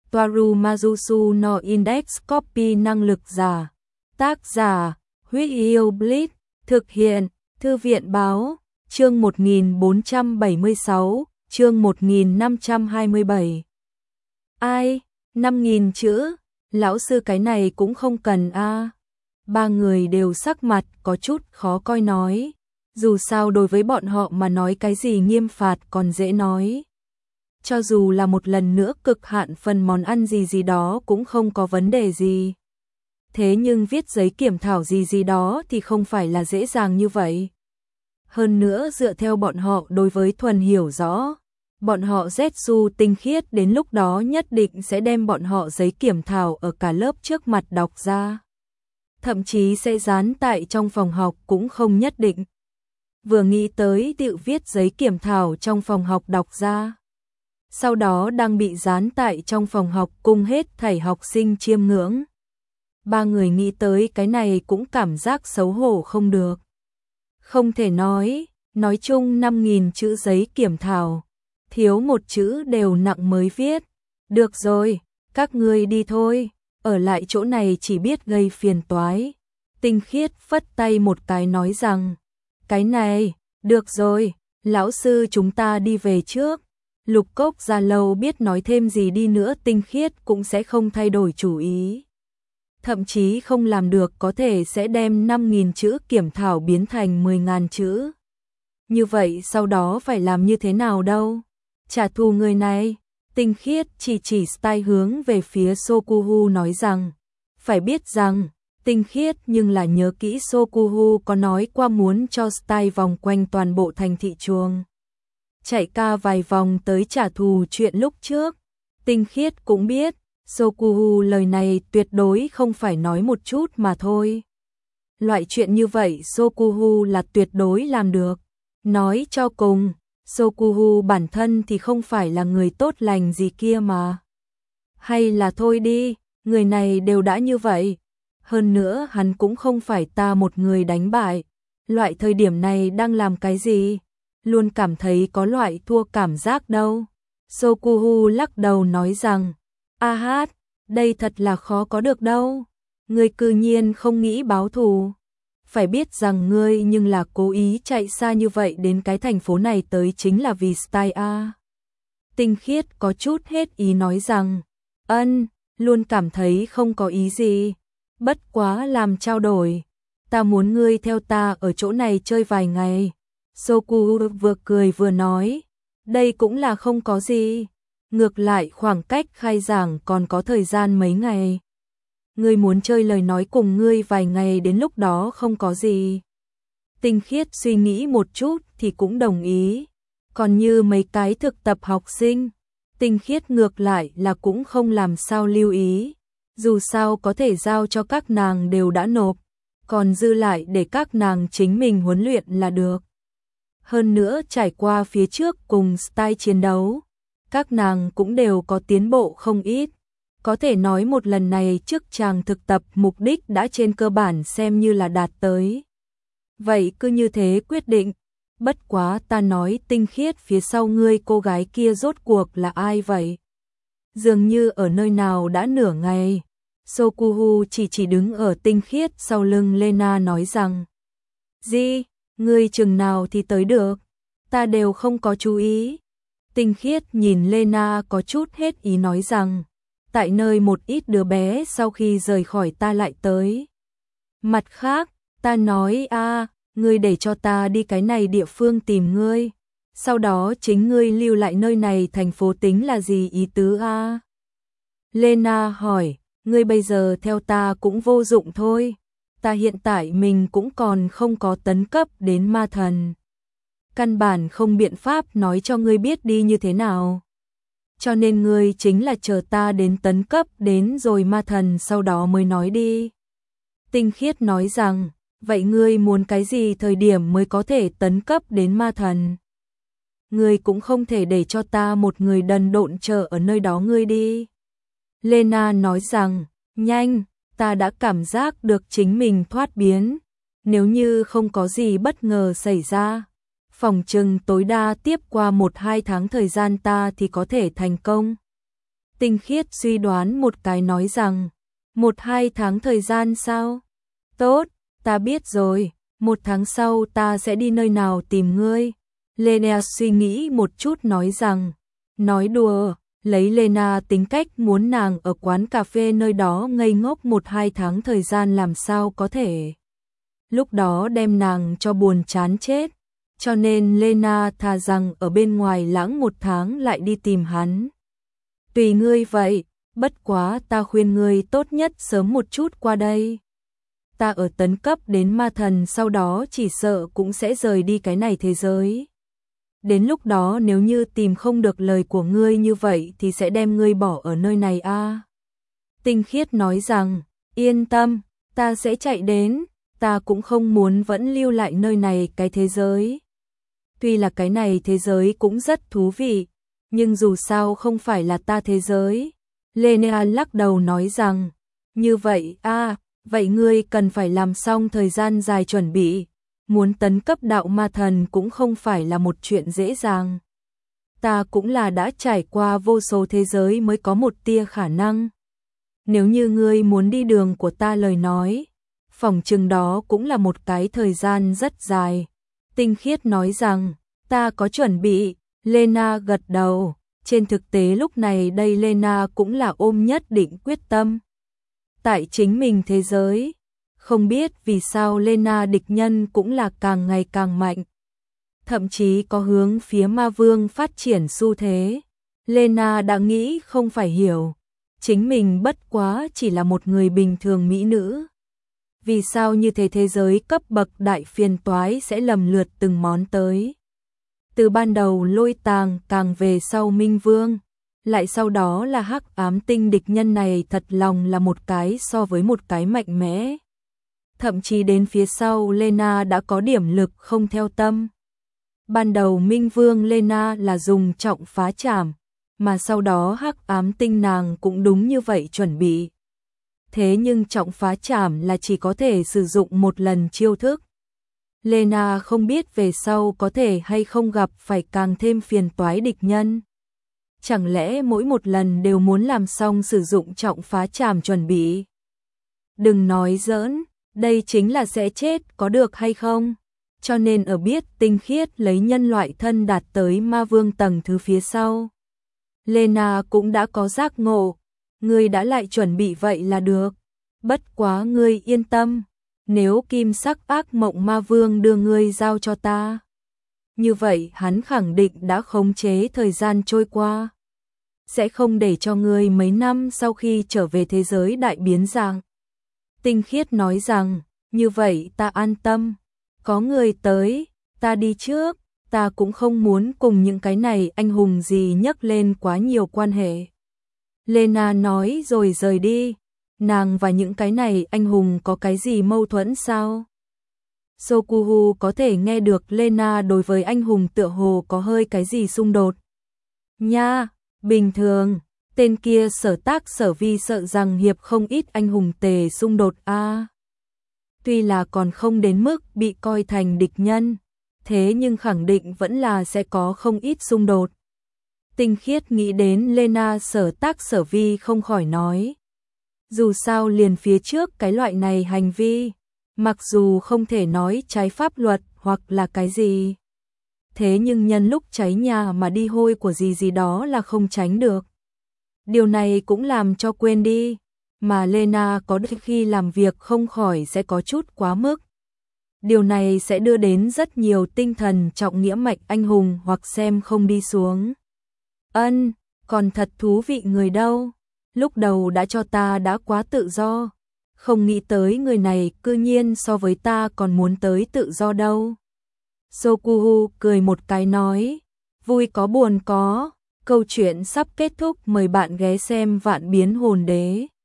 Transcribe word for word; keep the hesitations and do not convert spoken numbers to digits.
Toaru Majusu no Index Copy năng lực giả. Tác giả, Huyết Yêu Blitz, thực hiện, Thư viện báo, chương một nghìn bốn trăm bảy mươi sáu, chương một nghìn năm trăm hai mươi bảy. Ai, năm nghìn chữ, lão sư cái này cũng không cần a. À. Ba người đều sắc mặt có chút khó coi nói, dù sao đối với bọn họ mà nói cái gì nghiêm phạt còn dễ nói. Cho dù là một lần nữa cực hạn phần món ăn gì gì đó cũng không có vấn đề gì. Thế nhưng viết giấy kiểm thảo gì gì đó thì không phải là dễ dàng như vậy. Hơn nữa dựa theo bọn họ đối với thuần hiểu rõ, bọn họ Zetsu tinh khiết đến lúc đó nhất định sẽ đem bọn họ giấy kiểm thảo ở cả lớp trước mặt đọc ra. Thậm chí sẽ dán tại trong phòng học cũng không nhất định. Vừa nghĩ tới tự viết giấy kiểm thảo trong phòng học đọc ra. Sau đó đang bị dán tại trong phòng học cùng hết thảy học sinh chiêm ngưỡng. Ba người nghĩ tới cái này cũng cảm giác xấu hổ không được. Không thể nói, nói chung năm nghìn chữ giấy kiểm thảo, thiếu một chữ đều nặng mới viết. Được rồi, các ngươi đi thôi, ở lại chỗ này chỉ biết gây phiền toái. Tinh khiết phất tay một cái nói rằng, cái này, được rồi, lão sư chúng ta đi về trước. Lục Cốc Gia Lâu biết nói thêm gì đi nữa tinh khiết cũng sẽ không thay đổi chủ ý. Thậm chí không làm được có thể sẽ đem năm nghìn chữ kiểm thảo biến thành mười nghìn chữ. Như vậy sau đó phải làm như thế nào đâu? Trả thù người này, tinh khiết chỉ chỉ style hướng về phía Sokuhu nói rằng, phải biết rằng, tinh khiết nhưng là nhớ kỹ Sokuhu có nói qua muốn cho style vòng quanh toàn bộ thành thị chuông. Chạy ca vài vòng tới trả thù chuyện lúc trước. Tinh khiết cũng biết, Sokuhu lời này tuyệt đối không phải nói một chút mà thôi. Loại chuyện như vậy Sokuhu là tuyệt đối làm được. Nói cho cùng, Sokuhu bản thân thì không phải là người tốt lành gì kia mà. Hay là thôi đi, người này đều đã như vậy. Hơn nữa hắn cũng không phải ta một người đánh bại. Loại thời điểm này đang làm cái gì? Luôn cảm thấy có loại thua cảm giác đâu. Sokuhu lắc đầu nói rằng, a hát, đây thật là khó có được đâu. Ngươi cư nhiên không nghĩ báo thù. Phải biết rằng ngươi nhưng là cố ý chạy xa như vậy đến cái thành phố này tới chính là vì style a. Tinh khiết có chút hết ý nói rằng, ân, luôn cảm thấy không có ý gì. Bất quá làm trao đổi. Ta muốn ngươi theo ta ở chỗ này chơi vài ngày. Sokuhu vừa cười vừa nói, đây cũng là không có gì. Ngược lại khoảng cách khai giảng còn có thời gian mấy ngày. Ngươi muốn chơi lời nói cùng ngươi vài ngày đến lúc đó không có gì. Tinh khiết suy nghĩ một chút thì cũng đồng ý. Còn như mấy cái thực tập học sinh, tinh khiết ngược lại là cũng không làm sao lưu ý. Dù sao có thể giao cho các nàng đều đã nộp, còn dư lại để các nàng chính mình huấn luyện là được. Hơn nữa trải qua phía trước cùng style chiến đấu, các nàng cũng đều có tiến bộ không ít. Có thể nói một lần này trước chàng thực tập mục đích đã trên cơ bản xem như là đạt tới. Vậy cứ như thế quyết định. Bất quá ta nói tinh khiết phía sau ngươi cô gái kia rốt cuộc là ai vậy? Dường như ở nơi nào đã nửa ngày. Sokuhu chỉ chỉ đứng ở tinh khiết sau lưng Lena nói rằng, gì? Ngươi chừng nào thì tới được? Ta đều không có chú ý. Tinh khiết nhìn Lena có chút hết ý nói rằng, tại nơi một ít đứa bé sau khi rời khỏi ta lại tới. Mặt khác, ta nói a, ngươi để cho ta đi cái này địa phương tìm ngươi. Sau đó chính ngươi lưu lại nơi này thành phố tính là gì ý tứ a? Lena hỏi, ngươi bây giờ theo ta cũng vô dụng thôi. Ta hiện tại mình cũng còn không có tấn cấp đến ma thần. Căn bản không biện pháp nói cho ngươi biết đi như thế nào. Cho nên ngươi chính là chờ ta đến tấn cấp đến rồi ma thần sau đó mới nói đi. Tinh khiết nói rằng, vậy ngươi muốn cái gì thời điểm mới có thể tấn cấp đến ma thần? Ngươi cũng không thể để cho ta một người đần độn chờ ở nơi đó ngươi đi. Lena nói rằng, nhanh. Ta đã cảm giác được chính mình thoát biến. Nếu như không có gì bất ngờ xảy ra, phòng trừng tối đa tiếp qua một hai tháng thời gian ta thì có thể thành công. Tinh Khiết suy đoán một cái nói rằng, một hai tháng thời gian sao? Tốt, ta biết rồi, một tháng sau ta sẽ đi nơi nào tìm ngươi. Lena suy nghĩ một chút nói rằng, nói đùa, lấy Lena tính cách muốn nàng ở quán cà phê nơi đó ngây ngốc một hai tháng thời gian làm sao có thể. Lúc đó đem nàng cho buồn chán chết, cho nên Lena thà rằng ở bên ngoài lãng một tháng lại đi tìm hắn. Tùy ngươi vậy, bất quá ta khuyên ngươi tốt nhất sớm một chút qua đây. Ta ở tấn cấp đến ma thần sau đó chỉ sợ cũng sẽ rời đi cái này thế giới. Đến lúc đó nếu như tìm không được lời của ngươi như vậy thì sẽ đem ngươi bỏ ở nơi này a. À. Tinh Khiết nói rằng, yên tâm, ta sẽ chạy đến, ta cũng không muốn vẫn lưu lại nơi này cái thế giới. Tuy là cái này thế giới cũng rất thú vị, nhưng dù sao không phải là ta thế giới. Lena lắc đầu nói rằng, như vậy a, à, vậy ngươi cần phải làm xong thời gian dài chuẩn bị. Muốn tấn cấp đạo ma thần cũng không phải là một chuyện dễ dàng. Ta cũng là đã trải qua vô số thế giới mới có một tia khả năng. Nếu như ngươi muốn đi đường của ta lời nói, phỏng chừng đó cũng là một cái thời gian rất dài. Tinh Khiết nói rằng, ta có chuẩn bị. Lena gật đầu. Trên thực tế lúc này đây Lena cũng là ôm nhất định quyết tâm. Tại chính mình thế giới, không biết vì sao Lena địch nhân cũng là càng ngày càng mạnh. Thậm chí có hướng phía ma vương phát triển xu thế. Lena đã nghĩ không phải hiểu. Chính mình bất quá chỉ là một người bình thường mỹ nữ. Vì sao như thế thế giới cấp bậc đại phiền toái sẽ lầm lượt từng món tới. Từ ban đầu Lôi Tàng càng về sau Minh Vương. Lại sau đó là Hắc Ám Tinh địch nhân này thật lòng là một cái so với một cái mạnh mẽ. Thậm chí đến phía sau Lena đã có điểm lực không theo tâm. Ban đầu Minh Vương Lena là dùng trọng phá trảm, mà sau đó Hắc Ám Tinh nàng cũng đúng như vậy chuẩn bị. Thế nhưng trọng phá trảm là chỉ có thể sử dụng một lần chiêu thức. Lena không biết về sau có thể hay không gặp phải càng thêm phiền toái địch nhân. Chẳng lẽ mỗi một lần đều muốn làm xong sử dụng trọng phá trảm chuẩn bị? Đừng nói giỡn, đây chính là sẽ chết có được hay không? Cho nên ở biết Tinh Khiết lấy nhân loại thân đạt tới ma vương tầng thứ phía sau. Lena cũng đã có giác ngộ, ngươi đã lại chuẩn bị vậy là được. Bất quá ngươi yên tâm, nếu kim sắc ác mộng ma vương đưa ngươi giao cho ta, như vậy hắn khẳng định đã khống chế thời gian trôi qua. Sẽ không để cho ngươi mấy năm sau khi trở về thế giới đại biến dạng. Tinh Khiết nói rằng, như vậy ta an tâm. Có người tới, ta đi trước, ta cũng không muốn cùng những cái này anh hùng gì nhắc lên quá nhiều quan hệ. Lena nói rồi rời đi. Nàng và những cái này anh hùng có cái gì mâu thuẫn sao? Sokuhu có thể nghe được Lena đối với anh hùng tựa hồ có hơi cái gì xung đột. Nha, bình thường, tên kia Sở Tác Sở Vi sợ rằng hiệp không ít anh hùng tề xung đột a. À, tuy là còn không đến mức bị coi thành địch nhân, thế nhưng khẳng định vẫn là sẽ có không ít xung đột. Tinh Khiết nghĩ đến Lena Sở Tác Sở Vi không khỏi nói. Dù sao liền phía trước cái loại này hành vi, mặc dù không thể nói trái pháp luật hoặc là cái gì, thế nhưng nhân lúc cháy nhà mà đi hôi của gì gì đó là không tránh được. Điều này cũng làm cho quên đi, mà Lena có đôi khi làm việc không khỏi sẽ có chút quá mức. Điều này sẽ đưa đến rất nhiều tinh thần trọng nghĩa mạch anh hùng hoặc xem không đi xuống. Ân, còn thật thú vị người đâu. Lúc đầu đã cho ta đã quá tự do, không nghĩ tới người này cư nhiên so với ta còn muốn tới tự do đâu. Sokuhu cười một cái nói, vui có buồn có, câu chuyện sắp kết thúc, mời bạn ghé xem Vạn Biến Hồn Đế.